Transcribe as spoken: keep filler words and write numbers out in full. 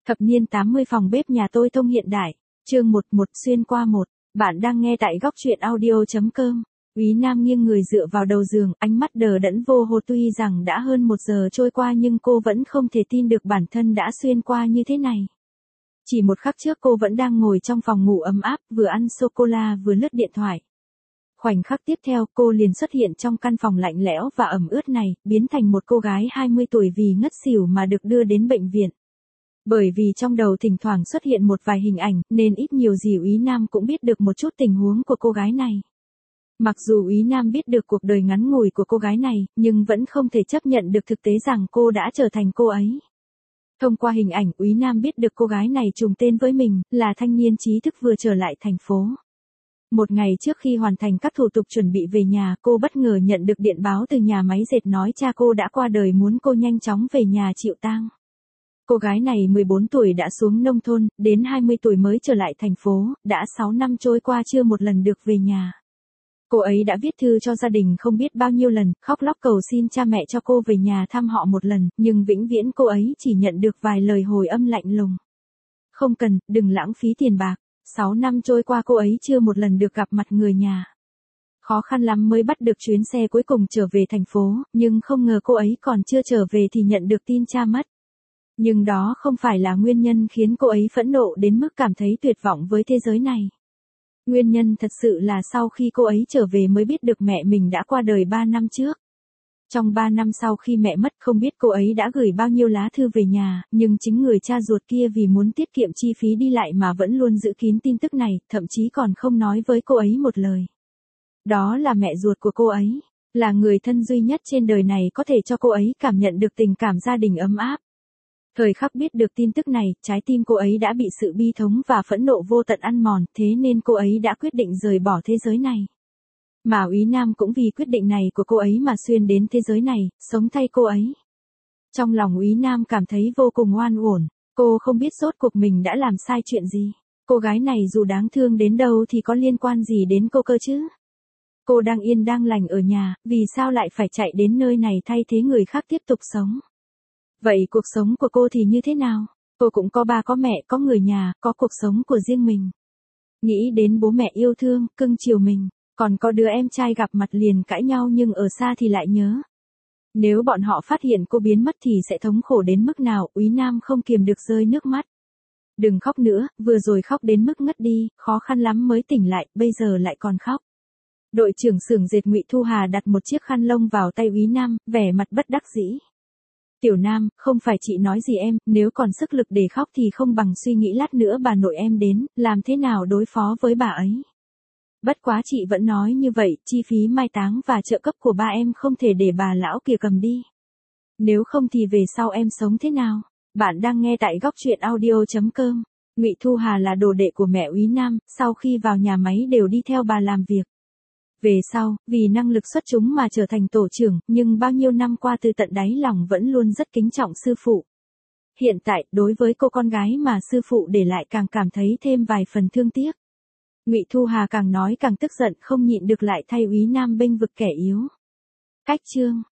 Thập niên tám mươi phòng bếp nhà tôi thông hiện đại. Chương một một xuyên qua một. Bạn đang nghe tại góc truyện audio chấm com. Úy Nam nghiêng người dựa vào đầu giường, ánh mắt đờ đẫn vô hồ, tuy rằng đã hơn một giờ trôi qua nhưng cô vẫn không thể tin được bản thân đã xuyên qua như thế này. Chỉ một khắc trước cô vẫn đang ngồi trong phòng ngủ ấm áp, vừa ăn sô-cô-la vừa lướt điện thoại. Khoảnh khắc tiếp theo cô liền xuất hiện trong căn phòng lạnh lẽo và ẩm ướt này, biến thành một cô gái hai mươi tuổi vì ngất xỉu mà được đưa đến bệnh viện. Bởi vì trong đầu thỉnh thoảng xuất hiện một vài hình ảnh, nên ít nhiều gì Úy Nam cũng biết được một chút tình huống của cô gái này. Mặc dù Úy Nam biết được cuộc đời ngắn ngủi của cô gái này, nhưng vẫn không thể chấp nhận được thực tế rằng cô đã trở thành cô ấy. Thông qua hình ảnh, Úy Nam biết được cô gái này trùng tên với mình, là thanh niên trí thức vừa trở lại thành phố. Một ngày trước khi hoàn thành các thủ tục chuẩn bị về nhà, cô bất ngờ nhận được điện báo từ nhà máy dệt nói cha cô đã qua đời, muốn cô nhanh chóng về nhà chịu tang. Cô gái này mười bốn tuổi đã xuống nông thôn, đến hai mươi tuổi mới trở lại thành phố, đã sáu năm trôi qua chưa một lần được về nhà. Cô ấy đã viết thư cho gia đình không biết bao nhiêu lần, khóc lóc cầu xin cha mẹ cho cô về nhà thăm họ một lần, nhưng vĩnh viễn cô ấy chỉ nhận được vài lời hồi âm lạnh lùng. Không cần, đừng lãng phí tiền bạc. Sáu năm trôi qua cô ấy chưa một lần được gặp mặt người nhà. Khó khăn lắm mới bắt được chuyến xe cuối cùng trở về thành phố, nhưng không ngờ cô ấy còn chưa trở về thì nhận được tin cha mất. Nhưng đó không phải là nguyên nhân khiến cô ấy phẫn nộ đến mức cảm thấy tuyệt vọng với thế giới này. Nguyên nhân thật sự là sau khi cô ấy trở về mới biết được mẹ mình đã qua đời ba năm trước. Trong ba năm sau khi mẹ mất, không biết cô ấy đã gửi bao nhiêu lá thư về nhà, nhưng chính người cha ruột kia vì muốn tiết kiệm chi phí đi lại mà vẫn luôn giữ kín tin tức này, thậm chí còn không nói với cô ấy một lời. Đó là mẹ ruột của cô ấy, là người thân duy nhất trên đời này có thể cho cô ấy cảm nhận được tình cảm gia đình ấm áp. Thời khắc biết được tin tức này, trái tim cô ấy đã bị sự bi thống và phẫn nộ vô tận ăn mòn, thế nên cô ấy đã quyết định rời bỏ thế giới này. Mà Úy Nam cũng vì quyết định này của cô ấy mà xuyên đến thế giới này, sống thay cô ấy. Trong lòng Úy Nam cảm thấy vô cùng oan uổng, cô không biết rốt cuộc mình đã làm sai chuyện gì. Cô gái này dù đáng thương đến đâu thì có liên quan gì đến cô cơ chứ? Cô đang yên đang lành ở nhà, vì sao lại phải chạy đến nơi này thay thế người khác tiếp tục sống? Vậy cuộc sống của cô thì như thế nào? Cô cũng có ba có mẹ, có người nhà, có cuộc sống của riêng mình. Nghĩ đến bố mẹ yêu thương, cưng chiều mình. Còn có đứa em trai gặp mặt liền cãi nhau nhưng ở xa thì lại nhớ. Nếu bọn họ phát hiện cô biến mất thì sẽ thống khổ đến mức nào? Úy Nam không kiềm được rơi nước mắt. Đừng khóc nữa, vừa rồi khóc đến mức ngất đi, khó khăn lắm mới tỉnh lại, bây giờ lại còn khóc. Đội trưởng xưởng dệt Ngụy Thu Hà đặt một chiếc khăn lông vào tay Úy Nam, vẻ mặt bất đắc dĩ. Tiểu Nam, không phải chị nói gì em, nếu còn sức lực để khóc thì không bằng suy nghĩ lát nữa bà nội em đến, làm thế nào đối phó với bà ấy. Bất quá chị vẫn nói như vậy, chi phí mai táng và trợ cấp của ba em không thể để bà lão kia cầm đi. Nếu không thì về sau em sống thế nào? Bạn đang nghe tại góc truyện audio chấm com. Ngụy Thu Hà là đồ đệ của mẹ Úy Nam, sau khi vào nhà máy đều đi theo bà làm việc. Về sau, vì năng lực xuất chúng mà trở thành tổ trưởng, nhưng bao nhiêu năm qua từ tận đáy lòng vẫn luôn rất kính trọng sư phụ. Hiện tại, đối với cô con gái mà sư phụ để lại càng cảm thấy thêm vài phần thương tiếc. Ngụy Thu Hà càng nói càng tức giận, không nhịn được lại thay Úy Nam bênh vực kẻ yếu. Cách chương